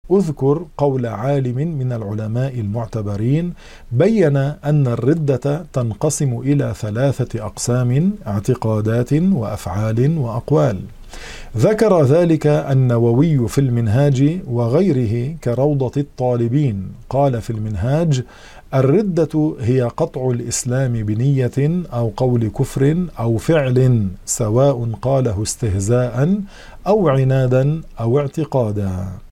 أذكر قول عالم من العلماء المعتبرين بين أن الردة تنقسم إلى 3 أقسام: اعتقادات وأفعال وأقوال. ذكر ذلك النووي في المنهاج وغيره كروضة الطالبين. قال في المنهاج: الردة هي قطع الإسلام بنية أو قول كفر أو فعل، سواء قاله استهزاء أو عنادا أو اعتقادا.